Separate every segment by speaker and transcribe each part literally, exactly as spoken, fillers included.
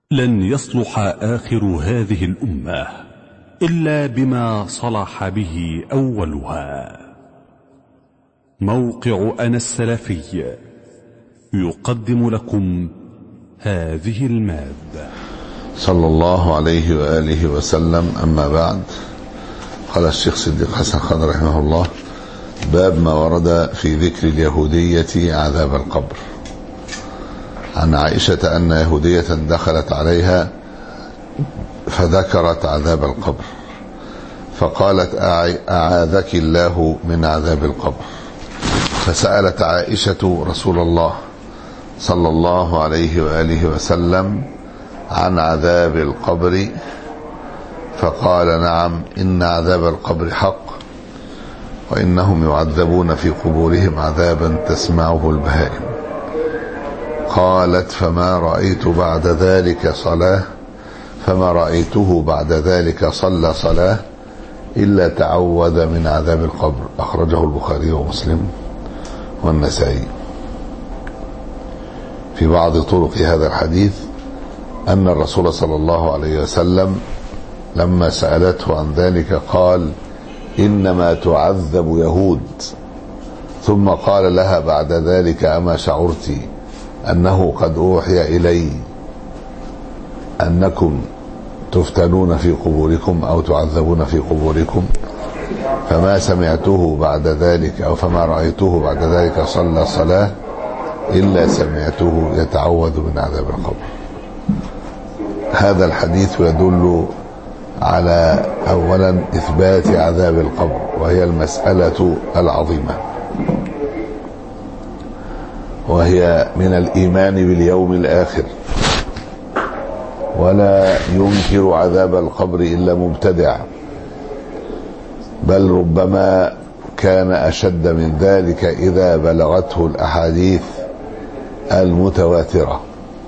Speaker 1: لن يصلح آخر هذه الأمة إلا بما صلح به أولها. موقع أنا السلفي يقدم لكم هذه المادة.
Speaker 2: صلى الله عليه وآله وسلم. أما بعد، قال الشيخ صديق حسن خان رحمه الله: باب ما ورد في ذكر اليهودية عذاب القبر. عن عائشة أن يهودية دخلت عليها فذكرت عذاب القبر، فقالت: أعاذك الله من عذاب القبر. فسألت عائشة رسول الله صلى الله عليه وآله وسلم عن عذاب القبر، فقال: نعم، إن عذاب القبر حق، وإنهم يعذبون في قبورهم عذابا تسمعه البهائم. قالت: فما رأيت بعد ذلك صلاة فما رأيته بعد ذلك صلى صلاة إلا تعوذ من عذاب القبر. أخرجه البخاري ومسلم والنسائي. في بعض طرق هذا الحديث أن الرسول صلى الله عليه وسلم لما سألته عن ذلك قال: إنما تعذب يهود، ثم قال لها بعد ذلك: أما شعرت أنه قد أوحي إلي أنكم تفتنون في قبوركم أو تعذبون في قبوركم؟ فما سمعته بعد ذلك أو فما رأيته بعد ذلك صلى صلاة إلا سمعته يتعوذ من عذاب القبر. هذا الحديث يدل على أولا إثبات عذاب القبر، وهي المسألة العظيمة، وهي من الإيمان باليوم الآخر، ولا ينكر عذاب القبر إلا مبتدع، بل ربما كان أشد من ذلك إذا بلغته الأحاديث المتواترة.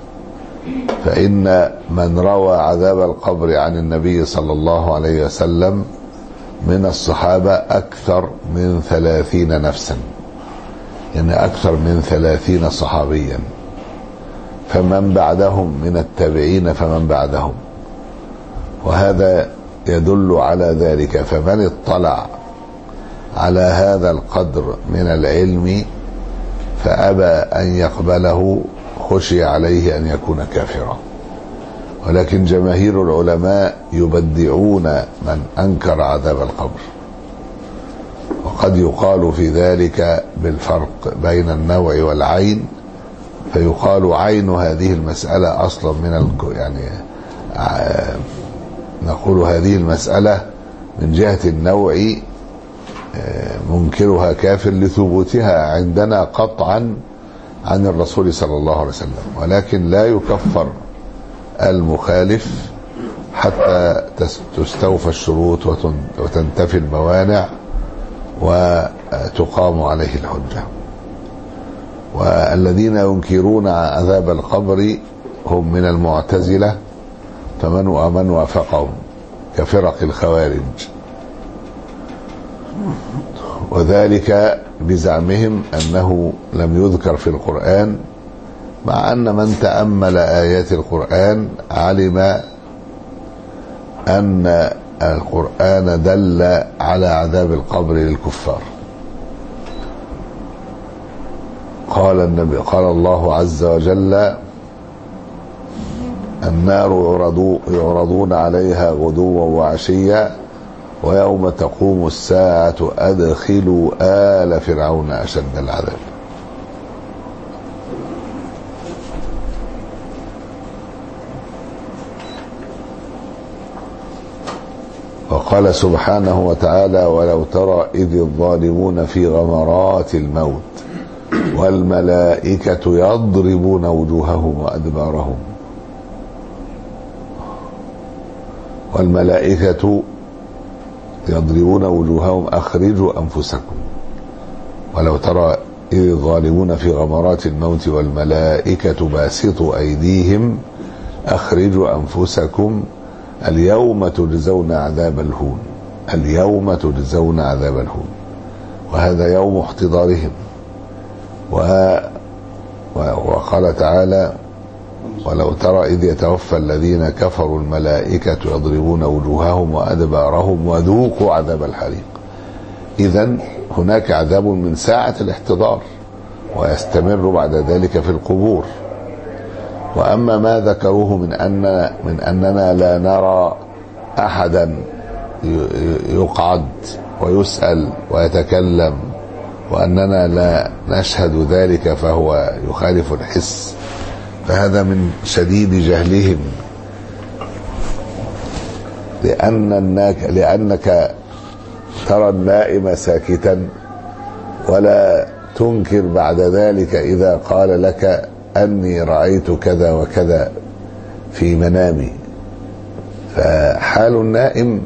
Speaker 2: فإن من روى عذاب القبر عن النبي صلى الله عليه وسلم من الصحابة أكثر من ثلاثين نفسا، يعني أكثر من ثلاثين صحابيا، فمن بعدهم من التابعين فمن بعدهم، وهذا يدل على ذلك. فمن اطلع على هذا القدر من العلم فأبى أن يقبله خشي عليه أن يكون كافرا. ولكن جماهير العلماء يبدعون من أنكر عذاب القبر، وقد يقال في ذلك بالفرق بين النوع والعين، فيقال عين هذه المسألة أصلا من ال... يعني نقول هذه المسألة من جهة النوع منكرها كافر لثبوتها عندنا قطعا عن الرسول صلى الله عليه وسلم، ولكن لا يكفر المخالف حتى تستوفى الشروط وتنتفي الموانع وتقام عليه الحجة. والذين ينكرون عذاب القبر هم من المعتزلة، فمن ومن وافقهم كفرق الخوارج، وذلك بزعمهم أنه لم يذكر في القرآن، مع أن من تأمل آيات القرآن علم أن القرآن دل على عذاب القبر للكفار. قال النبي قال الله عز وجل: النار يعرضون عليها غدوا وعشيا ويوم تقوم الساعة أدخلوا آل فرعون أشد العذاب. وقال سبحانه وتعالى: ولو ترى إذ الظالمون في غمرات الموت والملائكة يضربون وجوههم وأدبارهم. والملائكة يضربون وجوههم أخرجوا أنفسكم. ولو ترى إذ الظالمون في غمرات الموت والملائكة باسطوا أيديهم أخرجوا أنفسكم اليوم تجزون عذاب الهون. اليوم تجزون عذاب الهون، وهذا يوم احتضارهم. وقال تعالى: ولو ترى إذ يتوفى الذين كفروا الملائكة يضربون وجوههم وأدبارهم وذوقوا عذاب الحريق. إذن هناك عذاب من ساعة الاحتضار ويستمر بعد ذلك في القبور. وأما ما ذكروه من أن من أننا لا نرى أحدا يقعد ويسأل ويتكلم وأننا لا نشهد ذلك فهو يخالف الحس، فهذا من شديد جهلهم، لأنك, لأنك ترى النائم ساكتا ولا تنكر بعد ذلك إذا قال لك أني رأيت كذا وكذا في منامي. فحال النائم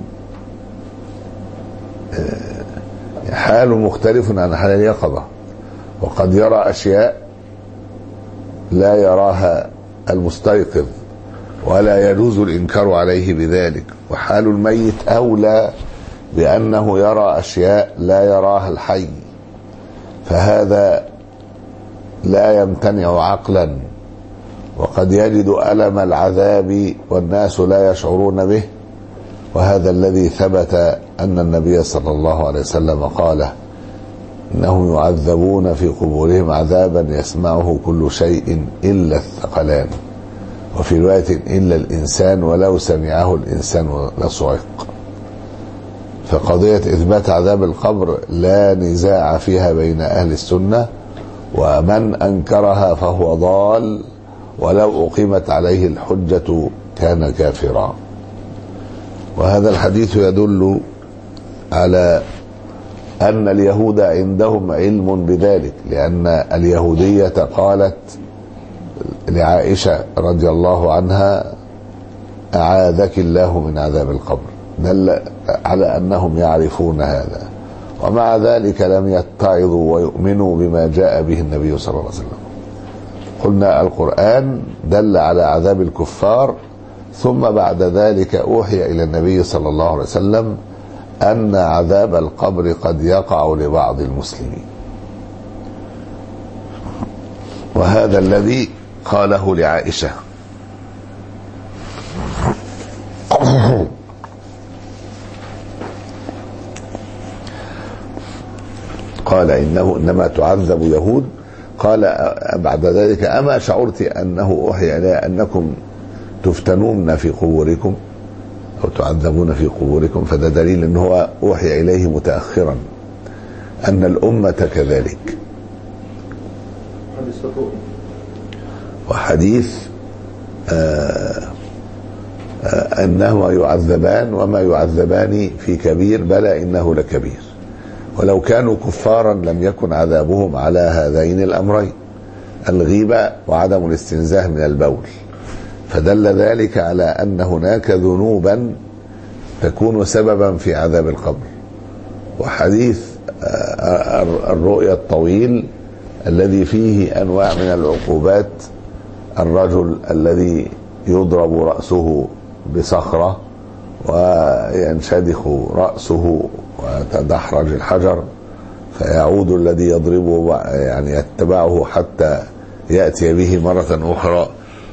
Speaker 2: حال مختلف عن حال اليقظة، وقد يرى أشياء لا يراها المستيقظ ولا يجوز الإنكار عليه بذلك. وحال الميت أولى بأنه يرى أشياء لا يراها الحي، فهذا لا يمتنع عقلا، وقد يجد ألم العذاب والناس لا يشعرون به. وهذا الذي ثبت أن النبي صلى الله عليه وسلم قال إنهم يعذبون في قبورهم عذابا يسمعه كل شيء إلا الثقلان، وفي رواية إلا الإنسان ولو سمعه الإنسان لصعق. فقضية إثبات عذاب القبر لا نزاع فيها بين أهل السنة، ومن أنكرها فهو ضال، ولو أقيمت عليه الحجة كان كافرا. وهذا الحديث يدل على أن اليهود عندهم علم بذلك، لأن اليهودية قالت لعائشة رضي الله عنها أعاذك الله من عذاب القبر، دل على أنهم يعرفون هذا، ومع ذلك لم يتعظوا ويؤمنوا بما جاء به النبي صلى الله عليه وسلم. قلنا القرآن دل على عذاب الكفار، ثم بعد ذلك أوحي إلى النبي صلى الله عليه وسلم أن عذاب القبر قد يقع لبعض المسلمين، وهذا الذي قاله لعائشة. قال إنه إنما تعذب يهود. قال بعد ذلك أما شعرت أنه أوحي إلي أنكم تفتنون في قبوركم أو تعذبون في قبوركم؟ فده دليل أنه أوحي إليه متأخرا أن الأمة كذلك. وحديث آه آه أنهما يعذبان وما يعذبان في كبير بلى إنه لكبير. ولو كانوا كفارا لم يكن عذابهم على هذين الأمرين، الغيبة وعدم الاستنزاه من البول، فدل ذلك على أن هناك ذنوبا تكون سببا في عذاب القبر. وحديث الرؤيا الطويل الذي فيه أنواع من العقوبات، الرجل الذي يضرب رأسه بصخرة وينشدخ رأسه وتدحرج الحجر، فيعود الذي يضربه يعني يتبعه حتى يأتي به مرة أخرى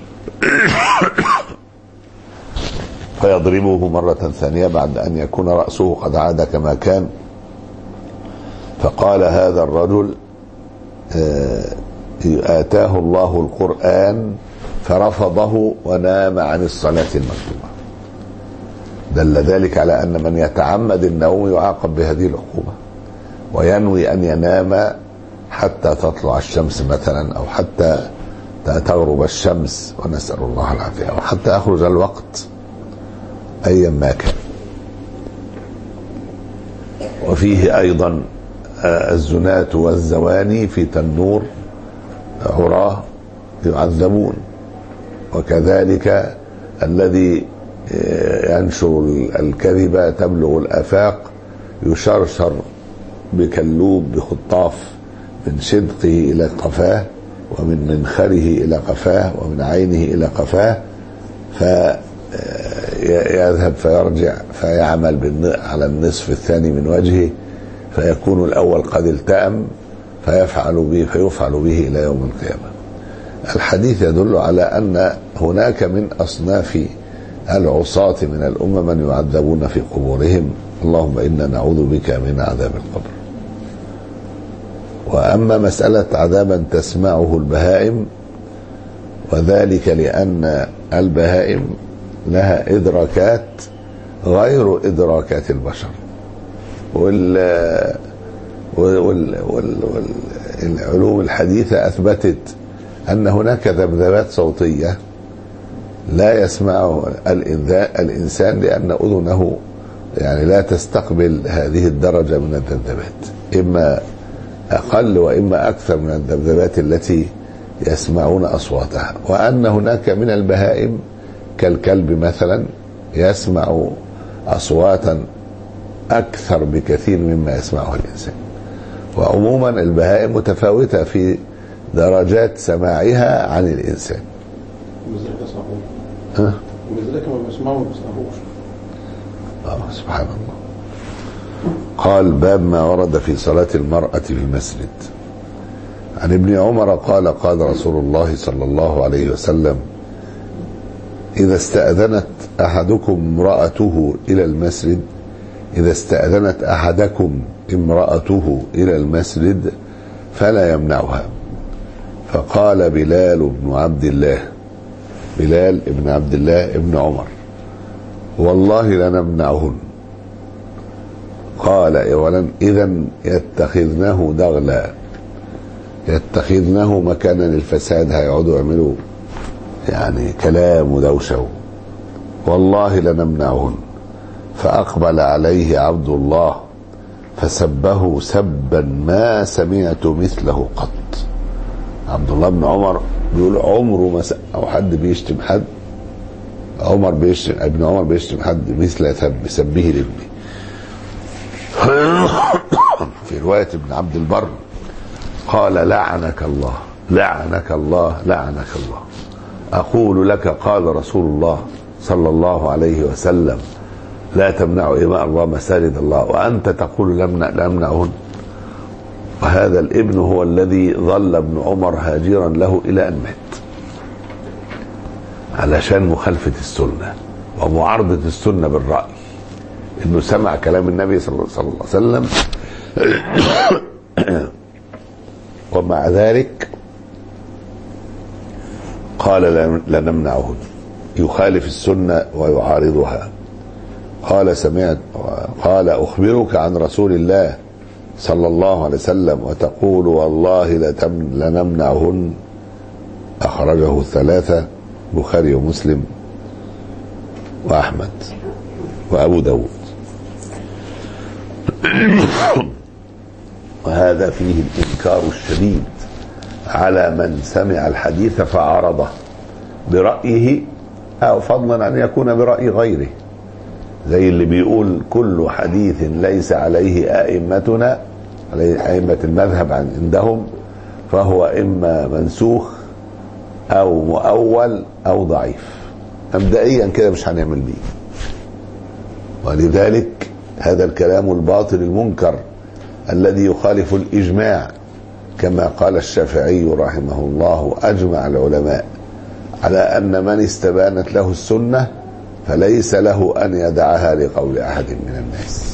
Speaker 2: فيضربه مرة ثانية بعد أن يكون رأسه قد عاد كما كان. فقال هذا الرجل آتاه الله القرآن فرفضه ونام عن الصلاة المكتوبة. دل ذلك على أن من يتعمد النوم يعاقب بهذه العقوبة، وينوي أن ينام حتى تطلع الشمس مثلا، أو حتى تغرب الشمس، ونسأل الله العافية، أو حتى أخرج الوقت أيا ما كان. وفيه أيضا الزناة والزواني في تنور عراه يعذبون، وكذلك الذي ينشر الكذبة تبلغ الآفاق يشرشر بكلوب بخطاف من شدقه إلى قفاه، ومن منخره إلى قفاه، ومن عينه إلى قفاه، فيذهب فيرجع فيعمل على النصف الثاني من وجهه، فيكون الأول قد التأم فيفعل به فيفعل به إلى يوم القيامة. الحديث يدل على أن هناك من أصناف العصاة من الأمة من يعذبون في قبورهم، اللهم إنا نعوذ بك من عذاب القبر. وأما مسألة عذابا تسمعه البهائم، وذلك لأن البهائم لها إدراكات غير إدراكات البشر، وال والعلوم الحديثة أثبتت أن هناك ذبذبات صوتية لا يسمع الإنسان لأن أذنه يعني لا تستقبل هذه الدرجة من الذبذبات، إما أقل وإما أكثر من الذبذبات التي يسمعون أصواتها. وأن هناك من البهائم كالكلب مثلا يسمع أصواتا أكثر بكثير مما يسمعه الإنسان. وعموما البهائم متفاوتة في درجات سماعها عن الإنسان. ها؟
Speaker 3: ومثلك ما بيسمعوا ما بيسمعوش.
Speaker 2: آه سبحان الله. قال باب ما ورد في صلاة المرأة في المسجد. عن ابن عمر قال قال رسول الله صلى الله عليه وسلم: إذا استأذنت أحدكم امرأته إلى المسجد إذا استأذنت أحدكم امرأته إلى المسجد فلا يمنعها. فقال بلال بن عبد الله بلال بن عبد الله ابن عمر: والله لنمنعهن. قال: ولن إذن يتخذنه دغلا، يتخذنه مكانا للفساد، هيقعدوا يعملوا يعني كلام ودوشة. والله لنمنعهن. فأقبل عليه عبد الله فسبه سبا ما سمعت مثله قط. عبد الله بن عمر بيقول عمره ما أو حد بيشتم حد، عمر بيشتم ابن عمر بيشتم حد مثل سب سبه لابنه. في رواية ابن عبد البر قال: لعنك الله لعنك الله لعنك الله. أقول لك قال رسول الله صلى الله عليه وسلم: لا تمنعوا إماء الله مساجد الله وأنت تقول لمنعهن. وهذا الابن هو الذي ظل ابن عمر هاجرا له إلى أن مات علشان مخالفة السنة ومعارضة السنة بالرأي، إنه سمع كلام النبي صلى الله عليه وسلم ومع ذلك قال لنمنعهن، يخالف السنة ويعارضها. قال: سمعت قال: أخبرك عن رسول الله صلى الله عليه وسلم وتقول والله لنمنعهن. أخرجه الثلاثة، بخاري ومسلم وأحمد وأبو داود. وهذا فيه الإنكار الشديد على من سمع الحديث فعارضه برأيه، أو فضلا أن يكون برأي غيره، زي اللي بيقول كل حديث ليس عليه أئمتنا عليه أئمة المذهب عندهم فهو إما منسوخ أو مؤول أو ضعيف. مبدئيا كده مش هنعمل بيه. ولذلك هذا الكلام الباطل المنكر الذي يخالف الإجماع، كما قال الشافعي رحمه الله: أجمع العلماء على أن من استبانت له السنة فليس له أن يدعها لقول أحد من الناس.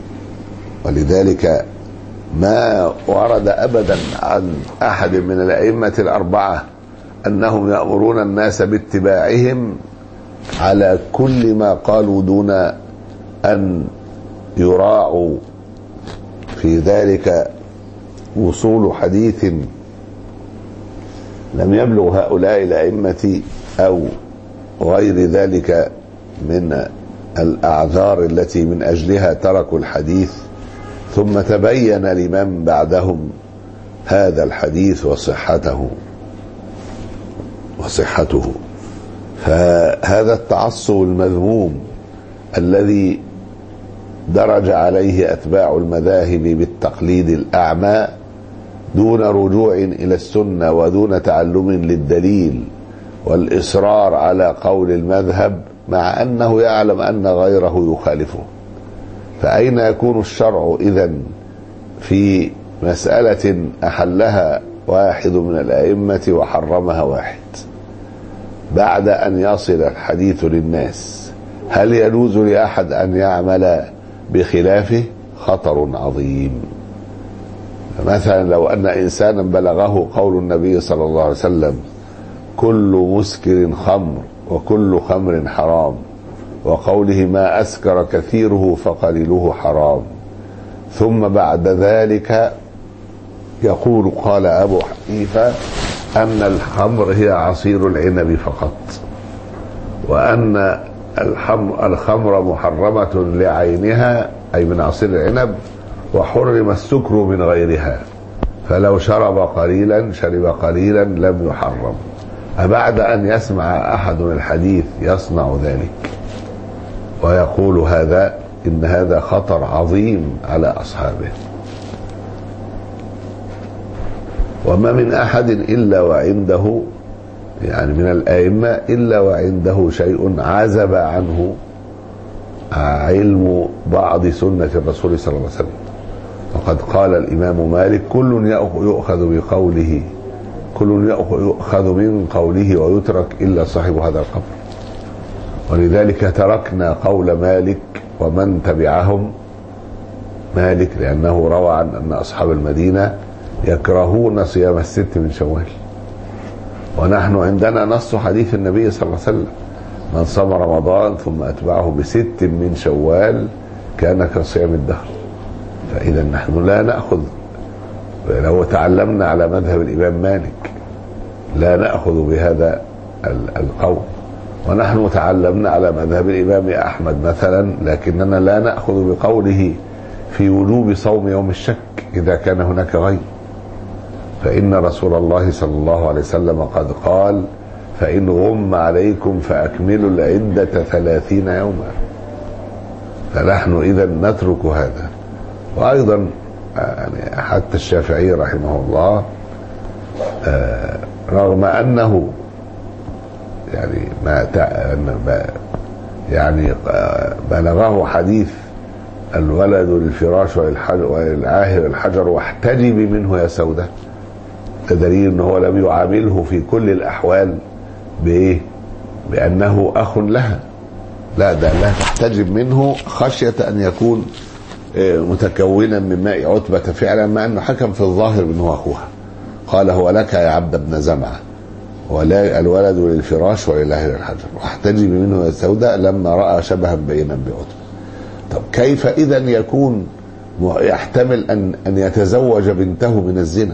Speaker 2: ولذلك ما ورد أبدا عن أحد من الأئمة الأربعة أنهم يأمرون الناس باتباعهم على كل ما قالوا دون أن يراعوا في ذلك وصول حديث لم يبلغ هؤلاء الأئمة أو غير ذلك من الأعذار التي من أجلها تركوا الحديث، ثم تبين لمن بعدهم هذا الحديث وصحته وصحته فهذا التعصب المذموم الذي درج عليه أتباع المذاهب بالتقليد الأعمى دون رجوع إلى السنة ودون تعلم للدليل والإصرار على قول المذهب، مع أنه يعلم أن غيره يخالفه. فأين يكون الشرع إذن في مسألة أحلها واحد من الأئمة وحرمها واحد بعد أن يصل الحديث للناس، هل يجوز لأحد أن يعمل بخلافه؟ خطر عظيم. مثلا لو أن إنسانا بلغه قول النبي صلى الله عليه وسلم كل مسكر خمر وكل خمر حرام، وقوله ما أسكر كثيره فقليله حرام، ثم بعد ذلك يقول قال أبو حنيفة أن الخمر هي عصير العنب فقط، وأن الخمر محرمة لعينها أي من عصير العنب، وحرم السكر من غيرها، فلو شرب قليلا شرب قليلا لم يحرم. أبعد أن يسمع أحد الحديث يصنع ذلك ويقول هذا؟ إن هذا خطر عظيم على أصحابه. وما من أحد إلا وعنده يعني من الأئمة إلا وعنده شيء عزب عنه علم بعض سنة الرسول صلى الله عليه وسلم. وقد قال الإمام مالك كل يؤخذ بقوله كل يؤخذ من قوله ويترك إلا صاحب هذا القبر. ولذلك تركنا قول مالك ومن تبعهم مالك، لأنه روى عن أن أصحاب المدينة يكرهون صيام الست من شوال، ونحن عندنا نص حديث النبي صلى الله عليه وسلم من صام رمضان ثم أتبعه بست من شوال كان كصيام الدهر. فإذا نحن لا نأخذ، لو تعلمنا على مذهب الإمام مالك لا نأخذ بهذا القول، ونحن تعلمنا على مذهب الإمام أحمد مثلا، لكننا لا نأخذ بقوله في وجوب صوم يوم الشك إذا كان هناك غير، فإن رسول الله صلى الله عليه وسلم قد قال فإن غم عليكم فأكملوا العدة ثلاثين يوما. فنحن إذا نترك هذا. وأيضا يعني حتى الشافعي رحمه الله رغم أنه يعني ما يعني بلغه حديث الولد للفراش والعاهر الحجر واحتجبي منه يا سودة، دليل أنه هو لم يعامله في كل الأحوال بإيه؟ بأنه أخ لها، لا ده لا تحتجب منه خشية أن يكون متكونا من ماء عتبة فعلا، مع أنه حكم في الظاهر بأنه أخوها. قال هو لك يا عبد بن زمعة ولا الولد للفراش وللعاهر الحجر واحتجب منه يا سودة لما رأى شبها بينا بعتبة. طب كيف إذا يكون يحتمل أن أن يتزوج بنته من الزنا؟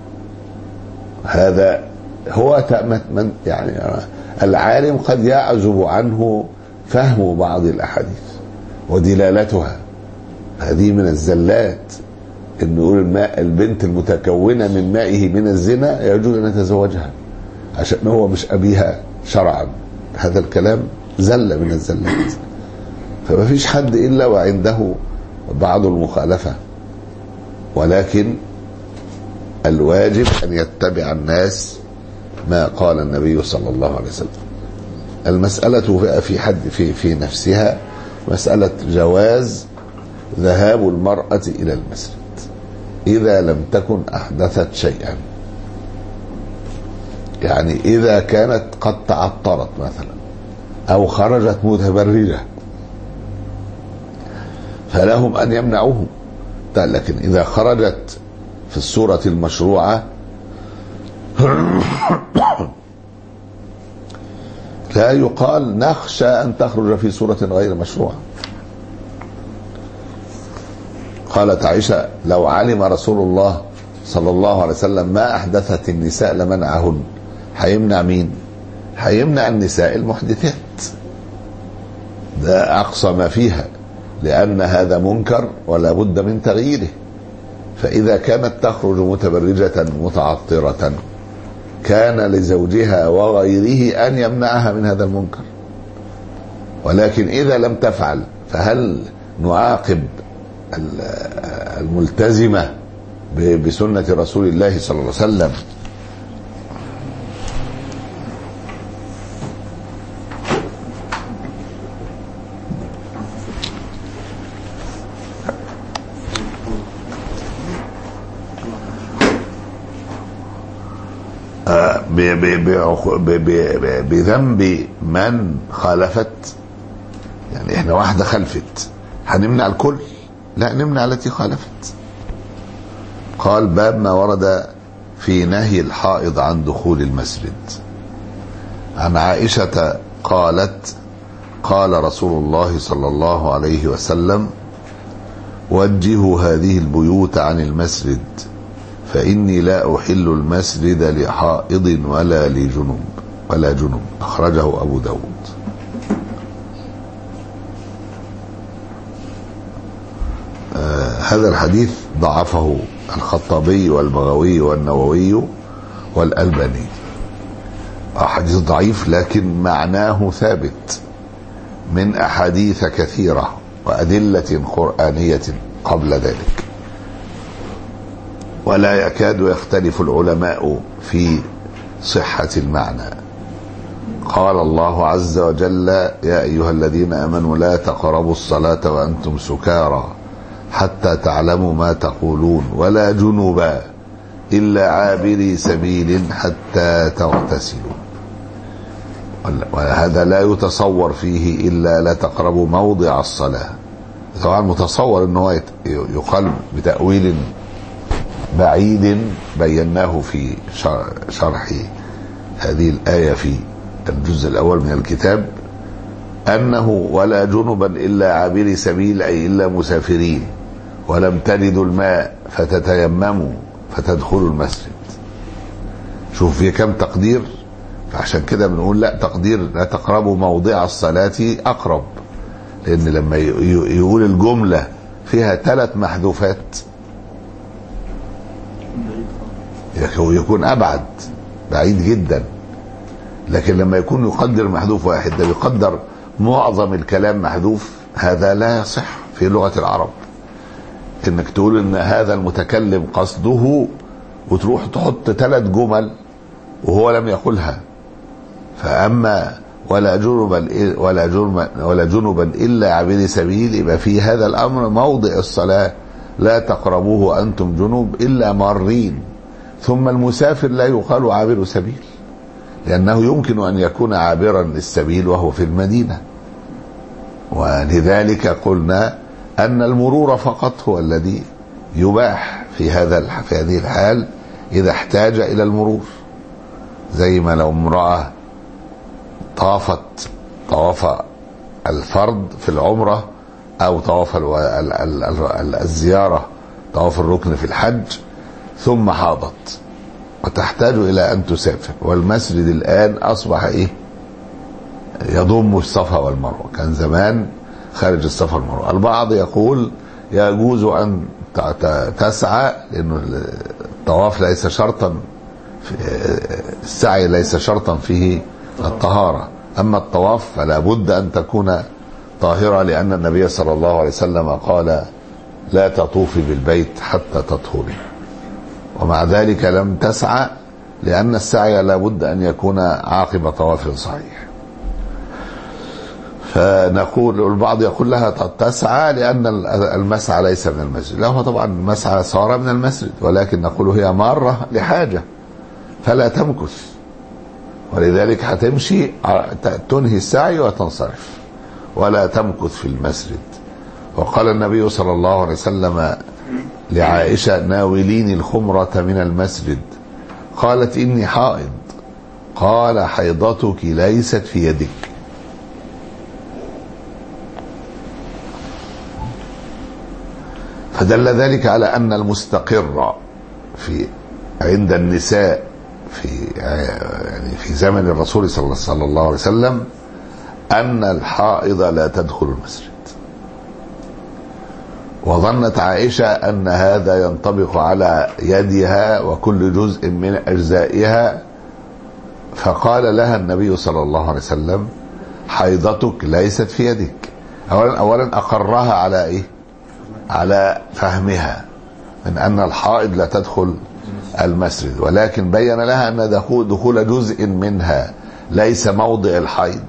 Speaker 2: هذا هو من يعني العالم قد يعزب عنه فهم بعض الأحاديث ودلالتها، هذه من الزلات إن نقول الماء البنت المتكونة من مائه من الزنا يجوز أن يتزوجها عشان هو مش أبيها شرعا. هذا الكلام زلة من الزلات. فما فيش حد إلا وعنده بعض المخالفة، ولكن الواجب أن يتبع الناس ما قال النبي صلى الله عليه وسلم. المسألة في حد في في نفسها مسألة جواز ذهاب المرأة إلى المسجد إذا لم تكن أحدثت شيئا، يعني إذا كانت قد تعطرت مثلا أو خرجت متبرجة فلهم أن يمنعوه، لكن إذا خرجت في الصورة المشروعة لا يقال نخشى أن تخرج في صورة غير مشروعة. قالت عائشة لو علم رسول الله صلى الله عليه وسلم ما أحدثت النساء لمنعهن. هيمنع مين؟ هيمنع النساء المحدثات، ده أقصى ما فيها، لأن هذا منكر ولا بد من تغييره. فإذا كانت تخرج متبرجة متعطرة كان لزوجها وغيره أن يمنعها من هذا المنكر، ولكن إذا لم تفعل فهل نعاقب الملتزمة بسنة رسول الله صلى الله عليه وسلم بذنب من خالفت. يعني احنا واحدة خلفت هنمنع الكل؟ لا، نمنع التي خالفت. قال باب ما ورد في نهي الحائض عن دخول المسجد. عن عائشة قالت قال رسول الله صلى الله عليه وسلم وجهوا هذه البيوت عن المسجد فإني لا أحل المسجد لحائض ولا لجنوب ولا جنوب. أخرجه أبو داود. آه هذا الحديث ضعفه الخطابي والبغوي والنووي والألباني. حديث ضعيف لكن معناه ثابت من أحاديث كثيرة وأدلة قرآنية قبل ذلك، ولا يكاد يختلف العلماء في صحة المعنى. قال الله عز وجل يا أيها الذين آمنوا لا تقربوا الصلاة وأنتم سكارى حتى تعلموا ما تقولون ولا جنبا إلا عابري سبيل حتى تغتسلوا. وهذا لا يتصور فيه إلا لا تقربوا موضع الصلاة. طبعا متصور أنه يقال بتأويل بعيد بيناه في شرح هذه الآية في الجزء الأول من الكتاب، أنه ولا جنبا إلا عابري سبيل أي إلا مسافرين ولم تجدوا الماء فتتيمموا فتدخلوا المسجد. شوف في كم تقدير. فعشان كده بنقول لا، تقدير لا تقربوا موضع الصلاة أقرب، لأن لما يقول الجملة فيها ثلاث محذوفات يكون أبعد، بعيد جدا. لكن لما يكون يقدر محذوف واحد، ده يقدر معظم الكلام محذوف، هذا لا يصح في لغة العرب. انك تقول ان هذا المتكلم قصده وتروح تحط ثلاث جمل وهو لم يقولها. فأما ولا جنبا ولا جنبا ولا جنبا إلا عابري سبيل، يبقى في هذا الأمر موضع الصلاة لا تقربوه أنتم جنوب إلا مارين. ثم المسافر لا يقال عابر سبيل، لأنه يمكن أن يكون عابرا للسبيل وهو في المدينة. ولذلك قلنا أن المرور فقط هو الذي يباح في هذا في هذه الحال إذا احتاج إلى المرور. زي ما لو امرأة طافت طواف الفرض في العمرة أو طواف الزيارة طواف الركن في الحج ثم حاضت وتحتاج إلى أن تسافر، والمسجد الآن أصبح إيه؟ يضم الصفا والمروة. كان زمان خارج الصفا والمروة. البعض يقول يجوز أن تسعى، لأنه الطواف ليس شرطا، السعي ليس شرطا فيه الطهارة. أما الطواف فلا بد أن تكون طاهرة، لأن النبي صلى الله عليه وسلم قال لا تطوفي بالبيت حتى تطهري. ومع ذلك لم تسعى، لأن السعي لا بد أن يكون عاقب طواف صحيح. فنقول البعض يقول لها تسعى لأن المسعى ليس من المسجد. لا، هو طبعا المسعى صار من المسجد، ولكن نقول هي مارة لحاجة فلا تمكث، ولذلك هتمشي تنهي السعي وتنصرف ولا تمكث في المسجد. وقال النبي صلى الله عليه وسلم لعائشة ناوليني الخمرة من المسجد، قالت إني حائض، قال حيضتك ليست في يدك. فدل ذلك على أن المستقر في عند النساء في يعني في زمن الرسول صلى الله عليه وسلم أن الحائض لا تدخل المسجد. وظنت عائشة أن هذا ينطبق على يدها وكل جزء من أجزائها، فقال لها النبي صلى الله عليه وسلم حيضتك ليست في يدك. أولا, أولا أقرها على إيه؟ على فهمها من أن الحائض لا تدخل المسجد، ولكن بين لها أن دخول جزء منها ليس موضع الحيض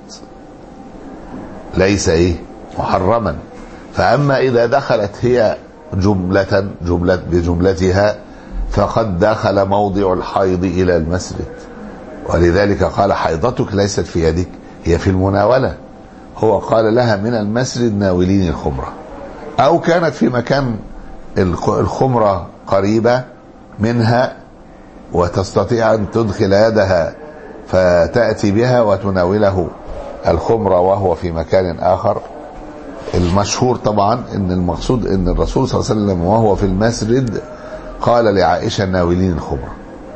Speaker 2: ليس إيه؟ محرما. فأما إذا دخلت هي جملة جملة بجملتها فقد دخل موضع الحيض إلى المسجد، ولذلك قال حيضتك ليست في يدك، هي في المناولة. هو قال لها من المسرد ناولين الخمرة، أو كانت في مكان الخمرة قريبة منها وتستطيع أن تدخل يدها فتأتي بها وتناوله الخمرة وهو في مكان آخر. المشهور طبعا ان المقصود ان الرسول صلى الله عليه وسلم وهو في المسجد قال لعائشة ناولين الخمرة،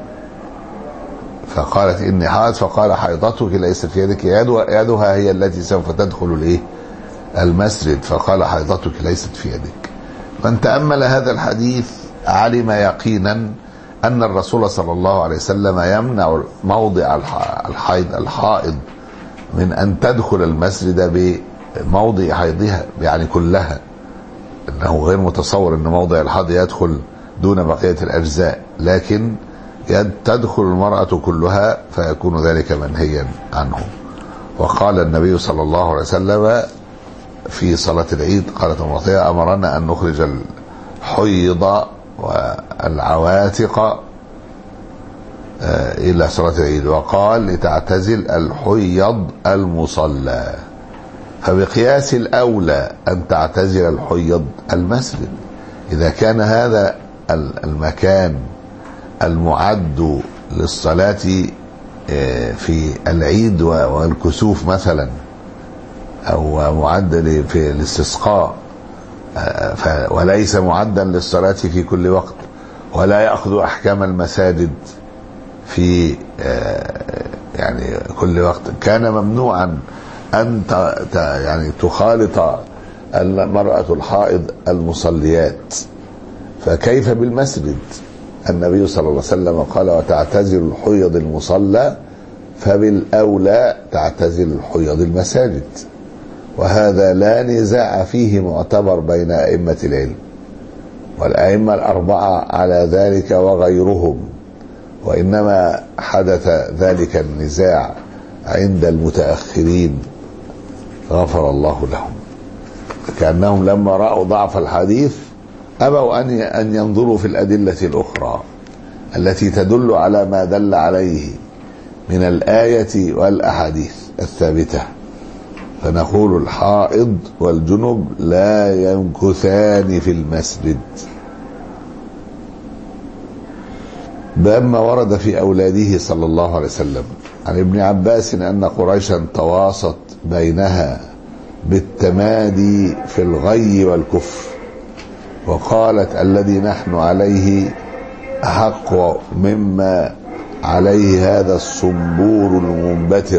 Speaker 2: فقالت اني حائض، فقال حيضتك ليست في يدك، يدها هي التي سوف تدخل الايه المسجد، فقال حيضتك ليست في يدك. من تأمل هذا الحديث علم يقينا ان الرسول صلى الله عليه وسلم يمنع موضع الحيض الحائض من ان تدخل المسجد بموضع حيضها، يعني كلها، انه غير متصور ان موضع الحيض يدخل دون بقية الاجزاء، لكن تدخل المرأة كلها فيكون ذلك منهيا عنه. وقال النبي صلى الله عليه وسلم في صلاة العيد، قالت المعطية امرنا ان نخرج الحيض والعواتق الى صلاة العيد، وقال لتعتزل الحيض المصلى، فبقياس الاولى ان تعتزل الحيض المسجد اذا كان هذا المكان المعد للصلاة في العيد والكسوف مثلا، او معد في الاستسقاء، وليس معدا للصلاة في كل وقت، ولا يأخذ احكام المساجد في يعني كل وقت، كان ممنوعا ان يعني تخالط المرأة الحائض المصليات، فكيف بالمسجد؟ النبي صلى الله عليه وسلم قال وتعتزل الحيض المصلى، فبالأولى تعتزل الحيض المساجد، وهذا لا نزاع فيه معتبر بين أئمة العلم، والأئمة الأربعة على ذلك وغيرهم، وإنما حدث ذلك النزاع عند المتأخرين غفر الله لهم، كأنهم لما رأوا ضعف الحديث أبوا أن أن ينظروا في الأدلة الأخرى التي تدل على ما دل عليه من الآية والأحاديث الثابتة، فنقول الحائض والجنب لا يمكثان في المسجد. باب ما ورد في أولاده صلى الله عليه وسلم. عن ابن عباس أن قريشا تواصت بينها بالتمادي في الغي والكفر، وقالت الذي نحن عليه أحق مما عليه هذا الصنبور المنبتر.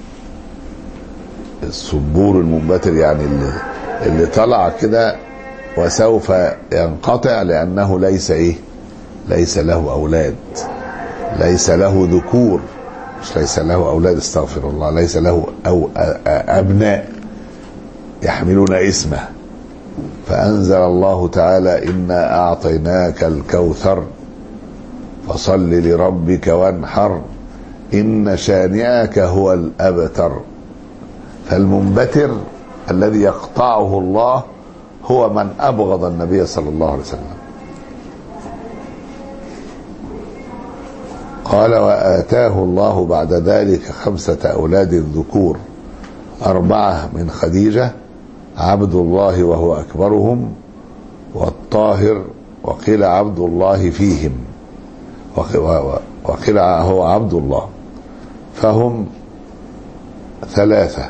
Speaker 2: الصنبور المنبتر يعني اللي, اللي طلع كده وسوف ينقطع لأنه ليس إيه ليس له أولاد، ليس له ذكور، مش ليس له أولاد، استغفر الله، ليس له أو أبناء يحملون اسمه. فأنزل الله تعالى إنا أعطيناك الكوثر فصل لربك وانحر إن شانئك هو الأبتر. فالمنبتر الذي يقطعه الله هو من أبغض النبي صلى الله عليه وسلم. قال وآتاه الله بعد ذلك خمسة أولاد ذكور، أربعة من خديجة، عبد الله وهو أكبرهم، والطاهر، وقيل عبد الله فيهم، وقيل هو عبد الله، فهم ثلاثة،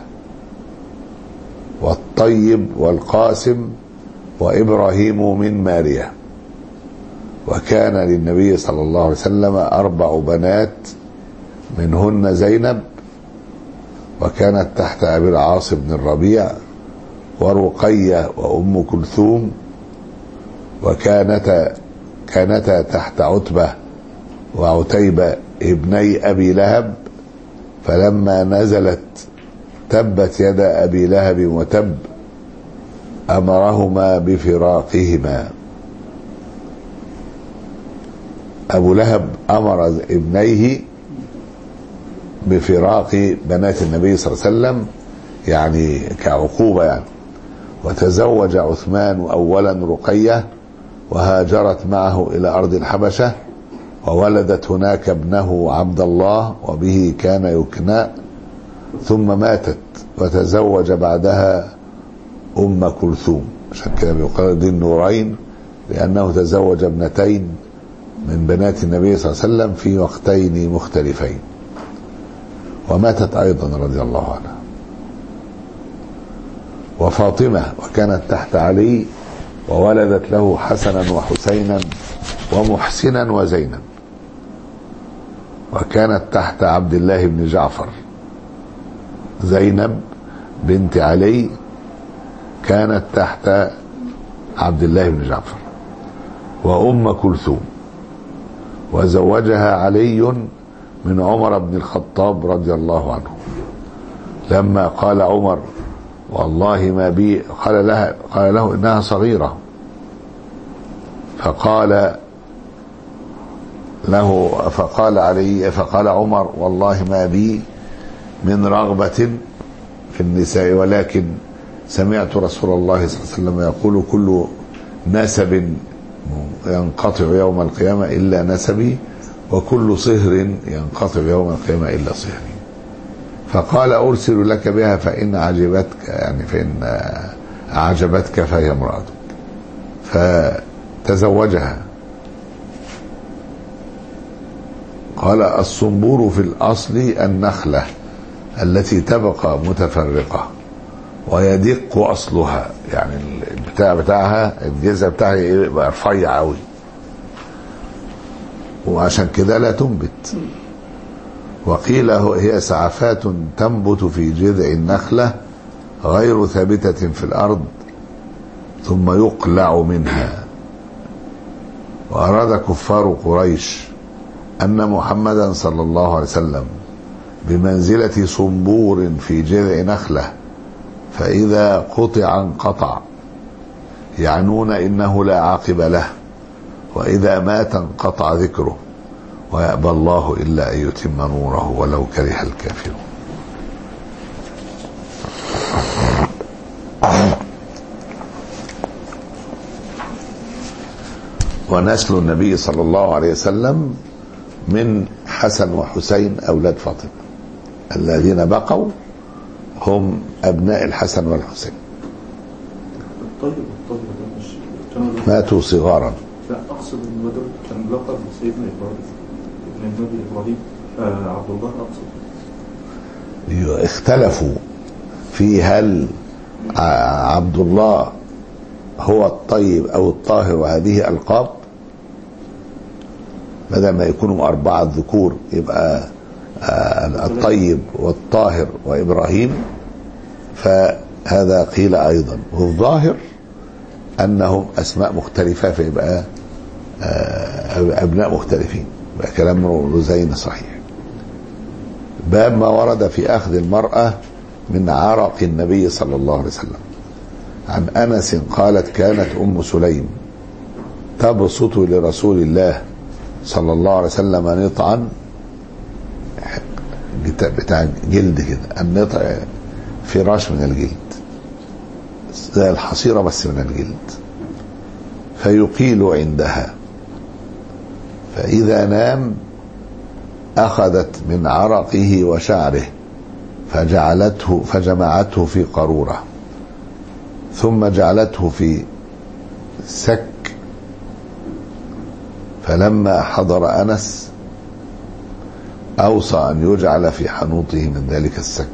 Speaker 2: والطيب والقاسم وإبراهيم من ماريا. وكان للنبي صلى الله عليه وسلم أربع بنات، منهن زينب، وكانت تحت أبي العاص بن الربيع، ورقية وأم كلثوم، وكانتا كانتا تحت عتبة وعتيبة ابني أبي لهب، فلما نزلت تبت يد أبي لهب وتب أمرهما بفراقهما. أبو لهب أمر ابنيه بفراق بنات النبي صلى الله عليه وسلم، يعني كعقوبة يعني. وتزوج عثمان أولا رقية، وهاجرت معه إلى أرض الحبشة، وولدت هناك ابنه عبد الله وبه كان يكنى، ثم ماتت وتزوج بعدها أم كلثوم. عشان كده بيقال دي النورين، لأنه تزوج ابنتين من بنات النبي صلى الله عليه وسلم في وقتين مختلفين. وماتت أيضا رضي الله عنها. وفاطمة وكانت تحت علي وولدت له حسنا وحسينا ومحسنا وزينا. وكانت تحت عبد الله بن جعفر. زينب بنت علي كانت تحت عبد الله بن جعفر. وأم كلثوم وزوجها علي من عمر بن الخطاب رضي الله عنه، لما قال عمر والله ما بي، قال لها قال له إنها صغيرة، فقال له فقال علي فقال عمر والله ما بي من رغبة في النساء، ولكن سمعت رسول الله صلى الله عليه وسلم يقول كل نسب ينقطع يوم القيامة إلا نسبي، وكل صهر ينقطع يوم القيامة إلا صهري. فقال أرسل لك بها فإن عجبتك، يعني فإن أعجبتك فهي امرأتك. فتزوجها. قال الصنبور في الأصل النخلة التي تبقى متفرقة ويدق أصلها، يعني البتاع بتاعها الجذع بتاعها يبقى رفيع أوي، وعشان كده لا تنبت. وقيل هي سعفات تنبت في جذع النخلة غير ثابتة في الأرض ثم يقلع منها. وأراد كفار قريش أن محمدا صلى الله عليه وسلم بمنزلة صنبور في جذع نخلة، فإذا قطع انقطع، يعنون إنه لا عاقب له، وإذا مات انقطع ذكره، ويأبى الله إلا أن يتم نوره ولو كره الكافرون. ونسل النبي صلى الله عليه وسلم من حسن وحسين أولاد فاطمة، الذين بقوا هم أبناء الحسن والحسين.
Speaker 3: الطيب الطيب ده مش
Speaker 2: ماتوا صغارا.
Speaker 3: لا أقصد إن بدر كان لقب سيدنا إبراهيم ابن النبي إبراهيم آه عبد الله. أقصد
Speaker 2: اختلفوا في هل عبد الله هو الطيب أو الطاهر، وهذه ألقاب بدل ما يكونوا أربعة ذكور يبقى الطيب والطاهر وإبراهيم، فهذا قيل أيضا. والظاهر أنهم أسماء مختلفة فيبقى أبناء مختلفين، يبقى كلام رزين صحيح. باب ما ورد في أخذ المرأة من عرق النبي صلى الله عليه وسلم. عن أنس قالت كانت أم سليم تبسط لرسول الله صلى الله عليه وسلم نطعا بتاع جلد كده، النطع فراش من الجلد زي الحصيرة بس من الجلد، فيقيل عندها، فإذا نام أخذت من عرقه وشعره فجعلته فجمعته في قارورة، ثم جعلته في سك، فلما حضر أنس أوصى أن يجعل في حنوطه من ذلك السك.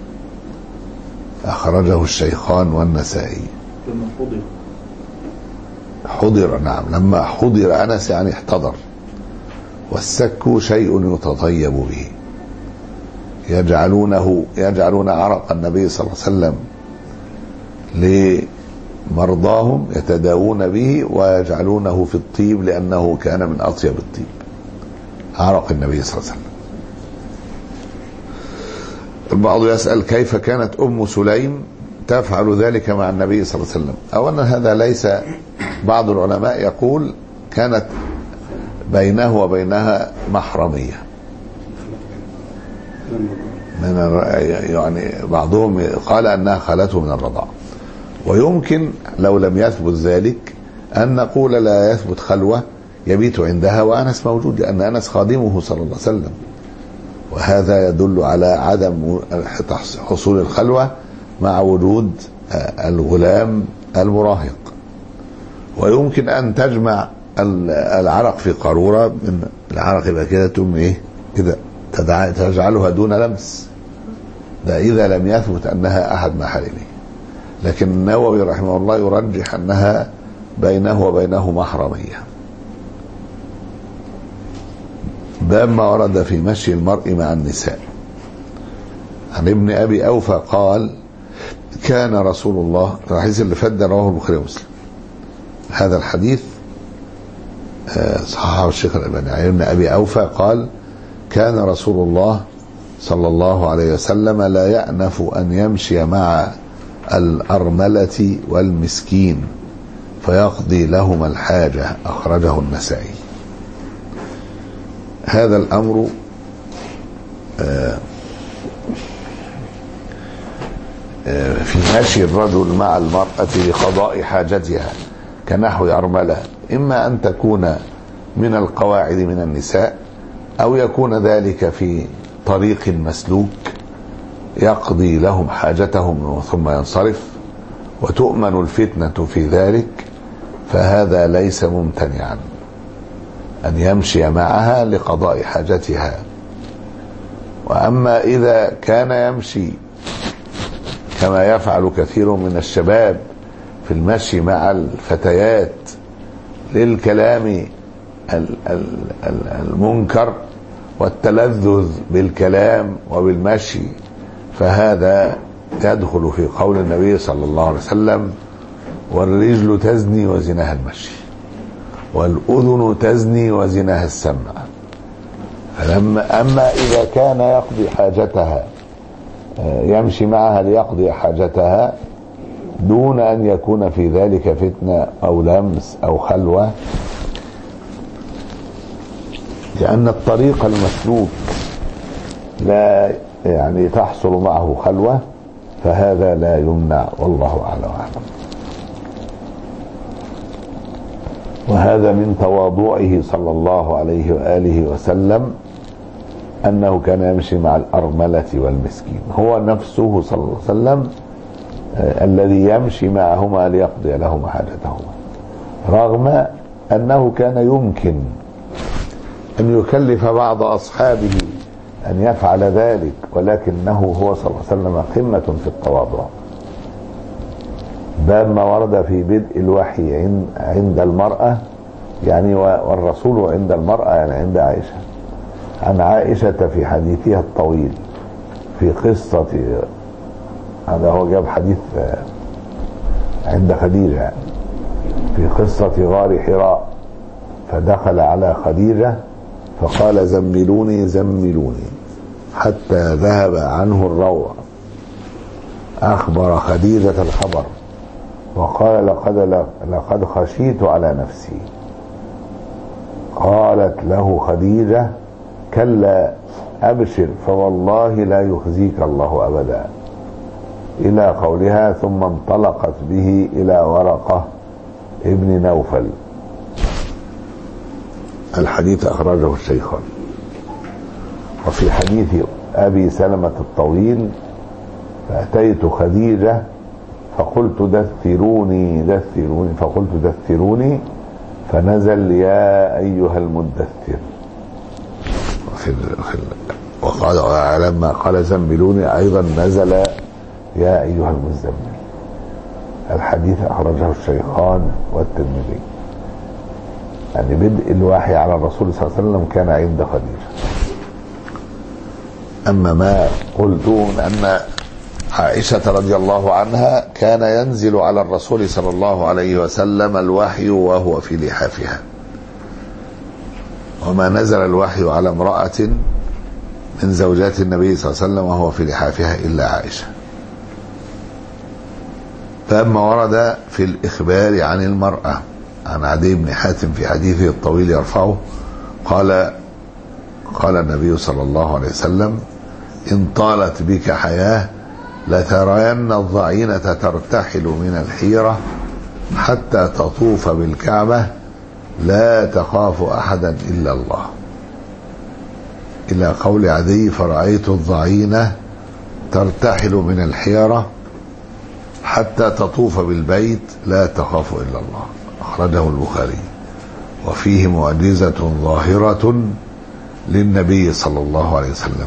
Speaker 2: أخرجه الشيخان والنسائي.
Speaker 3: لما حضر
Speaker 2: حضر نعم، لما حضر أنس يعني احتضر. والسك شيء يتطيب به، يجعلونه يجعلون عرق النبي صلى الله عليه وسلم لمرضاهم يتداوون به، ويجعلونه في الطيب لأنه كان من أطيب الطيب عرق النبي صلى الله عليه وسلم. البعض يسأل كيف كانت أم سليم تفعل ذلك مع النبي صلى الله عليه وسلم. أولا هذا ليس، بعض العلماء يقول كانت بينه وبينها محرمية، من يعني بعضهم قال أنها خالته من الرضاعة. ويمكن لو لم يثبت ذلك أن نقول لا يثبت خلوة يبيت عندها وأنس موجود، لأن أنس خادمه صلى الله عليه وسلم. وهذا يدل على عدم حصول الخلوة مع وجود الغلام المراهق. ويمكن أن تجمع العرق في قارورة، من العرق يبقى كده تقوم إيه كده تجعلها دون لمس، ده إذا لم يثبت أنها أحد محارمه. لكن النووي رحمه الله يرجح أنها بينه وبينه محرمية. باب ما ورد في مشي المرء مع النساء. عن ابن أبي أوفى قال كان رسول الله، الحديث اللي فات ده رواه البخاري ومسلم، هذا الحديث صححه الشيخ الألباني. عن ابن أبي أوفى قال كان رسول الله صلى الله عليه وسلم لا يأنف أن يمشي مع الأرملة والمسكين فيقضي لهما الحاجة، أخرجه النسائي. هذا الأمر في مشي الرجل مع المرأة لقضاء حاجتها كنحو أرملة، إما أن تكون من القواعد من النساء، أو يكون ذلك في طريق مسلوك يقضي لهم حاجتهم ثم ينصرف، وتؤمن الفتنة في ذلك، فهذا ليس ممتنعا أن يمشي معها لقضاء حاجتها. وأما إذا كان يمشي كما يفعل كثير من الشباب في المشي مع الفتيات للكلام المنكر والتلذذ بالكلام وبالمشي، فهذا يدخل في قول النبي صلى الله عليه وسلم والرجل تزني وزناها المشي، والأذن تزني وزناها السمع. فلما أما إذا كان يقضي حاجتها يمشي معها ليقضي حاجتها دون أن يكون في ذلك فتنة أو لمس أو خلوة، لأن الطريق المسلوك لا يعني تحصل معه خلوة، فهذا لا يمنع، والله أعلم. وهذا من تواضعه صلى الله عليه وآله وسلم أنه كان يمشي مع الأرملة والمسكين، هو نفسه صلى الله عليه وسلم آه الذي يمشي معهما ليقضي لهما حاجتهما، رغم أنه كان يمكن أن يكلف بعض أصحابه أن يفعل ذلك، ولكنه هو صلى الله عليه وسلم قمة في التواضع. باب ما ورد في بدء الوحي عند المرأة، يعني والرسول عند المرأة يعني عند عائشة. عن عائشة في حديثها الطويل في قصة، هذا هو جاب حديث عند خديجة في قصة غار حراء، فدخل على خديجة فقال زملوني زملوني حتى ذهب عنه الروع، أخبر خديجة الخبر وقال لقد لقد خشيت على نفسي. قالت له خديجة كلا أبشر فوالله لا يخزيك الله أبدا، إلى قولها ثم انطلقت به إلى ورقة ابن نوفل. الحديث أخرجه الشيخان. وفي حديث أبي سلمة الطويل فأتيت خديجة فقلت دثروني دثروني فقلت دثروني فنزل يا أيها المدثر. وقال لما قال زملوني أيضا نزل يا أيها المزمل. الحديث أخرجه الشيخان والترمذي. يعني بدء الوحي على الرسول صلى الله عليه وسلم كان عند خديجة. أما ما قلتم أن عائشة رضي الله عنها كان ينزل على الرسول صلى الله عليه وسلم الوحي وهو في لحافها، وما نزل الوحي على امرأة من زوجات النبي صلى الله عليه وسلم وهو في لحافها إلا عائشة. فأما ورد في الإخبار عن المرأة عن عدي بن حاتم في حديثه الطويل يرفعه قال قال النبي صلى الله عليه وسلم إن طالت بك حياة لترين الضعينة ترتحل من الحيرة حتى تطوف بالكعبة لا تخاف أحدا إلا الله، إلى قول عدي: فرأيت الضعينة ترتحل من الحيرة حتى تطوف بالبيت لا تخاف إلا الله، أخرجه البخاري. وفيه معجزة ظاهرة للنبي صلى الله عليه وسلم،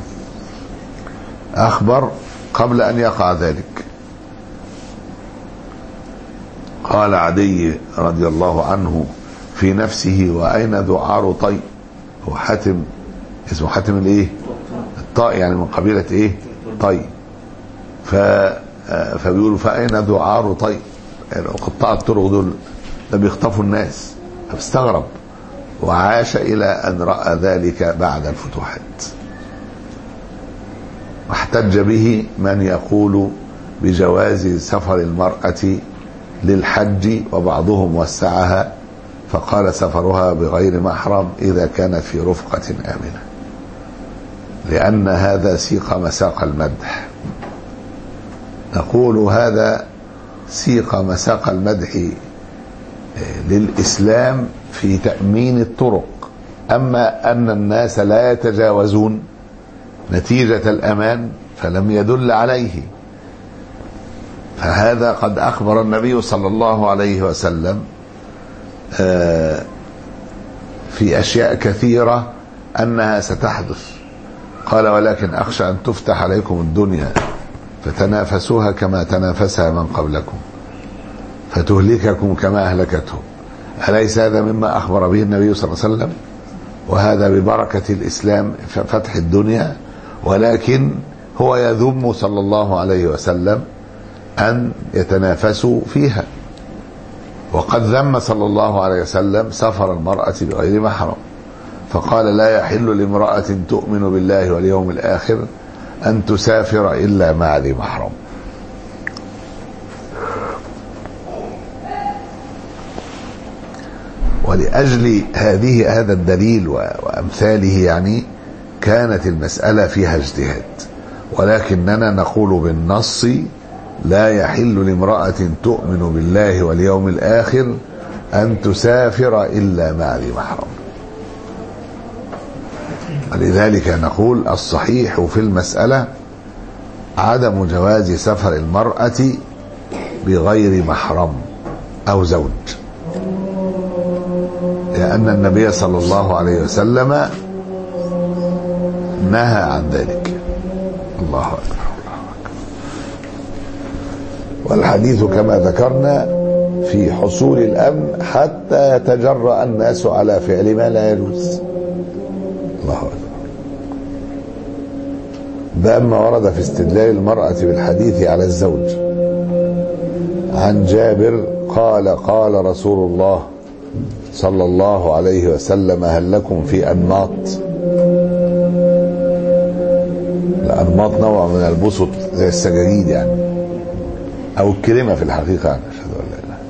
Speaker 2: أخبر قبل أن يقع ذلك. قال عدي رضي الله عنه في نفسه: وأين ذعار طي؟ هو حاتم، اسمه حاتم الايه؟ الطائي، يعني من قبيلة ايه؟ طي. ف فبيقولوا: فأين ذعار طي؟ يعني قطاع الطرق دول ده بيخطفوا الناس. فاستغرب وعاش إلى أن رأى ذلك بعد الفتوحات. واحتج به من يقول بجواز سفر المرأة للحج، وبعضهم وسعها فقال: سفرها بغير محرم إذا كانت في رفقة آمنة، لأن هذا سيق مساق المدح. نقول هذا سيق مساق المدح للإسلام في تأمين الطرق، أما أن الناس لا يتجاوزون نتيجة الأمان فلم يدل عليه. فهذا قد أخبر النبي صلى الله عليه وسلم في أشياء كثيرة أنها ستحدث. قال: ولكن أخشى أن تفتح عليكم الدنيا فتنافسوها كما تنافسها من قبلكم فتهلككم كما أهلكتهم. أليس هذا مما أخبر به النبي صلى الله عليه وسلم؟ وهذا ببركة الإسلام فتح الدنيا. ولكن هو يذم صلى الله عليه وسلم أن يتنافسوا فيها، وقد ذم صلى الله عليه وسلم سفر المرأة بغير محرم، فقال: لا يحل لامرأة تؤمن بالله واليوم الآخر أن تسافر إلا مع ذي محرم. ولأجل هذه هذا الدليل وأمثاله يعني كانت المسألة فيها اجتهاد، ولكننا نقول بالنص: لا يحل لامرأة تؤمن بالله واليوم الآخر أن تسافر إلا مع ذي محرم. ولذلك نقول الصحيح في المسألة عدم جواز سفر المرأة بغير محرم أو زوج، لأن النبي صلى الله عليه وسلم نهى عن ذلك. الله أكبر. والحديث كما ذكرنا في حصول الأمن حتى يتجرأ الناس على فعل ما لا يجوز. الله أكبر. باب ما ورد في استدلال المرأة بالحديث على الزوج. عن جابر قال: قال رسول الله صلى الله عليه وسلم: هل لكم في أنماط؟ الأنماط نوع من البسط زي السجاجيد يعني، أو الكلمة في الحقيقة يعني. أشهد أن لا إله.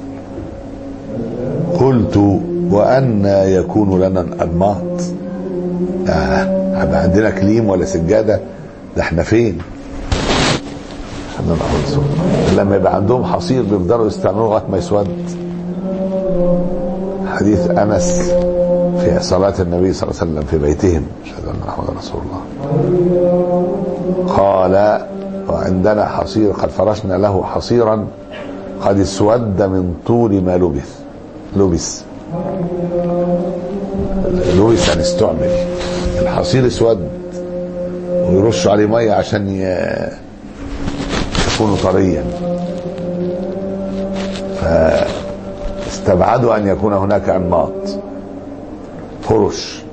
Speaker 2: قلت: وأنا يكون لنا الأنماط؟ آه هيبقى عندنا كليم ولا سجادة؟ ده احنا فين؟ لما يبقى عندهم حصير بيقدروا يستعملوه لغاية ما يسود. حديث أنس في صلاة النبي صلى الله عليه وسلم في بيتهم: أشهد أن محمدا رسول الله. قال: وعندنا حصير قد فرشنا له حصيرا قد اسود من طول ما لبث. لبس لبس يعني استعمل. الحصير اسود ويرش عليه ميه عشان يكون طريا، فاستبعدوا ان يكون هناك انماط فرش.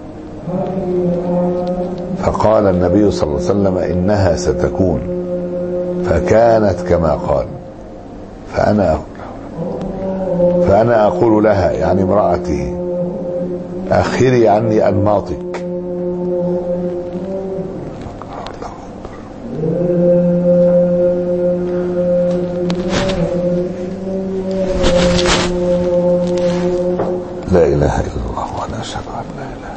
Speaker 2: فقال النبي صلى الله عليه وسلم: انها ستكون، فكانت كما قال. فانا فانا اقول لها، يعني امرأتي: اخري عني انماطك. لا اله الا الله وانا اشهد ان لا اله.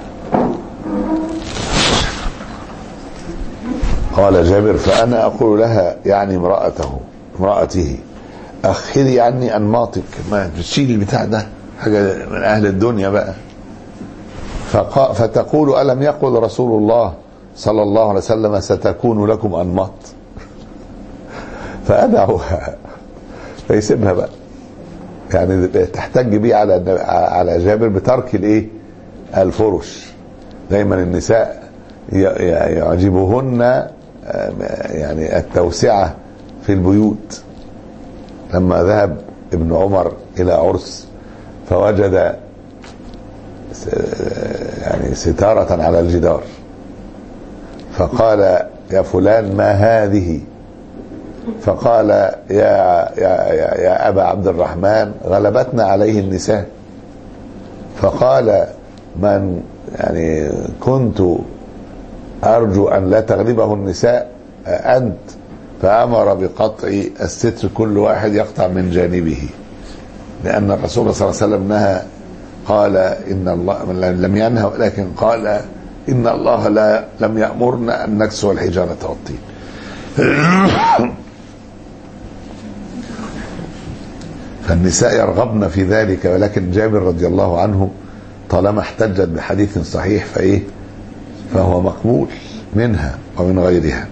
Speaker 2: قال جابر: فانا اقول لها، يعني امرأته امرأته: اخري عني انماطك، ما تشيل البتاع ده حاجة من أهل الدنيا بقى. فقا فتقول ألم يقل رسول الله صلى الله عليه وسلم ستكون لكم أنماط؟ فأدعوها فيسيبها بقى، يعني تحتج بيه على على جابر بترك الايه الفرش. دايما النساء يعجبهن يعني التوسعة في البيوت. لما ذهب ابن عمر إلى عرس فوجد يعني ستارة على الجدار، فقال يا فلان ما هذه؟ فقال يا, يا, يا, يا أبا عبد الرحمن غلبتنا عليه النساء. فقال من يعني كنت أرجو أن لا تغلبه النساء أنت. فأمر بقطع الستر، كل واحد يقطع من جانبه، لأن الرسول صلى الله عليه وسلم نهى، قال إن الله لم ينهى ولكن قال إن الله لا لم يأمرنا أن نكسو الحجارة والطين. فالنساء يرغبن في ذلك، ولكن جابر رضي الله عنه طالما احتجت بحديث صحيح فإيه فهو مقبول منها ومن غيرها.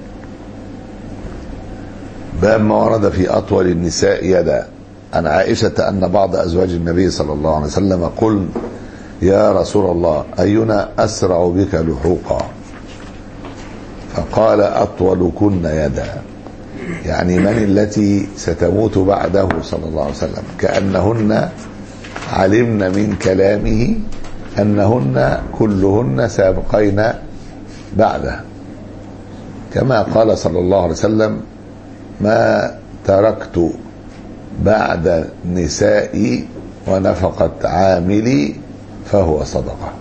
Speaker 2: باب ما ورد في أطول النساء يدا. عن عائشة أن بعض أزواج النبي صلى الله عليه وسلم قل يا رسول الله أينا أسرع بك لحوقا؟ فقال أطولكن يدا، يعني من التي ستموت بعده صلى الله عليه وسلم، كأنهن علمن من كلامه أنهن كلهن سابقين بعده، كما قال صلى الله عليه وسلم ما تركت بعد نسائي ونفقة عاملي فهو صدقة.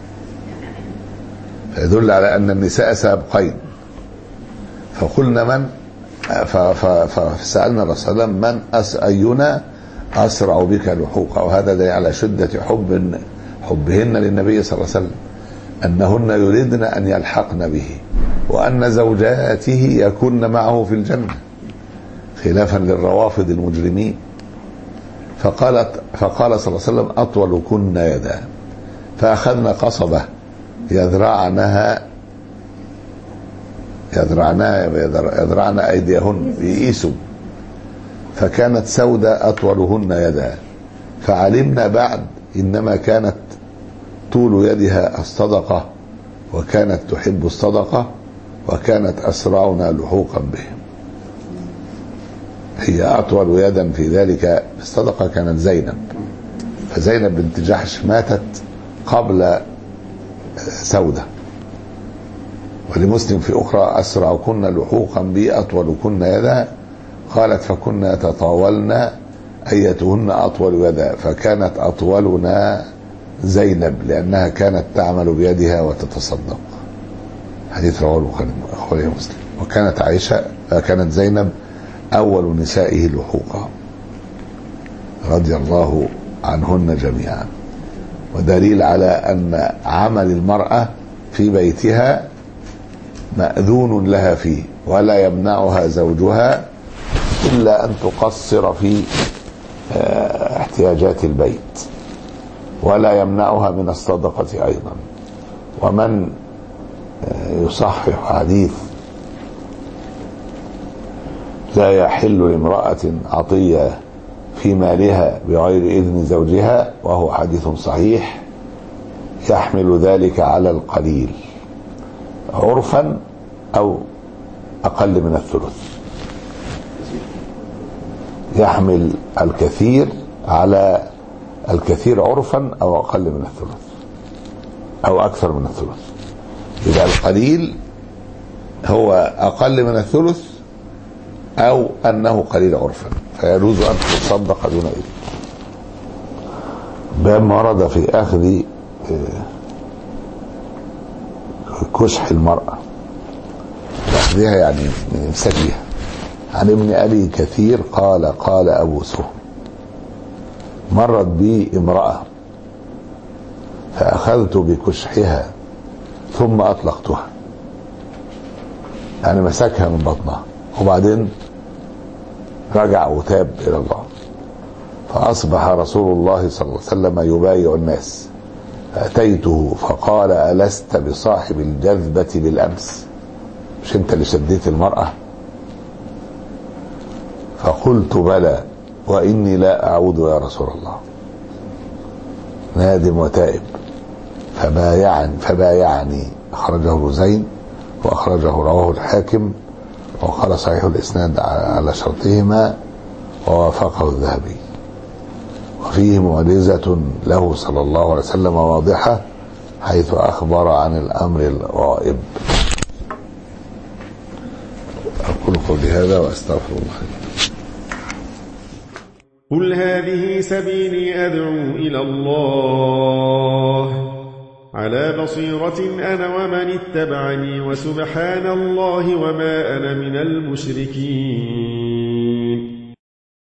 Speaker 2: فيدل على أن النساء سابقين. فقلنا من فسألنا الرسول من أس أينا أسرع بك لحوقا، وهذا دليل على شدة حب حبهن للنبي صلى الله عليه وسلم، أنهن يريدن أن يلحقن به، وأن زوجاته يكون معه في الجنة، خلافا للروافض المجرمين. فقالت فقال صلى الله عليه وسلم أطولكن يدا، فأخذنا قصبة يذرعنها يذرعنها يذرعن أيديهن بيئسوا، فكانت سودة أطولهن يدا، فعلمنا بعد إنما كانت طول يدها الصدقة، وكانت تحب الصدقة، وكانت أسرعنا لحوقا بهم. هي أطول يدا في ذلك الصدقة كانت زينب، فزينب بنت جحش ماتت قبل سودة. ولمسلم في أخرى أسرعكن لحوقا بي أطولكن يدا، قالت فكنا تطاولنا أيتهن أطول يدا، فكانت أطولنا زينب لأنها كانت تعمل بيدها وتتصدق. حديث رواه البخاري ومسلم. وكانت عائشة كانت زينب أول نسائه لحوقا رضي الله عنهن جميعا. ودليل على أن عمل المرأة في بيتها مأذون لها فيه، ولا يمنعها زوجها إلا أن تقصر في احتياجات البيت، ولا يمنعها من الصدقة أيضا. ومن يصحح حديث لا يحل لامرأة عطية في مالها بغير إذن زوجها، وهو حديث صحيح، يحمل ذلك على القليل عرفا أو أقل من الثلث. يحمل الكثير على الكثير عرفا أو أقل من الثلث أو أكثر من الثلث. إذا القليل هو أقل من الثلث أو أنه قليل عرفا، فيجوز أن تصدق دون إذن. باب ما ورد في أخذ كشح المرأة، أخذها يعني من إمساكها. عن ابن أبي كثير قال قال أبو سهم مرت بي امرأة فأخذت بكشحها ثم أطلقتها، يعني مسكها من بطنها وبعدين رجع وتاب إلى الله. فأصبح رسول الله صلى الله عليه وسلم يبايع الناس، فأتيته فقال: ألست بصاحب الجذبة بالأمس؟ مش أنت اللي شديت المرأة؟ فقلت: بلى وإني لا أعود يا رسول الله، نادم وتائب. فبايعني فبايعني أخرجه الوزين وأخرجه رواه الحاكم وقال صحيح الإسناد على شرطهما ووافقه الذهبي. وفيه معجزة له صلى الله عليه وسلم واضحة، حيث أخبر عن الأمر الغائب. أقول قولي هذا وأستغفر الله.
Speaker 4: قل هذه سبيلي أدعو إلى الله على بصيرة أنا ومن اتبعني، وسبحان الله وما أنا من المشركين.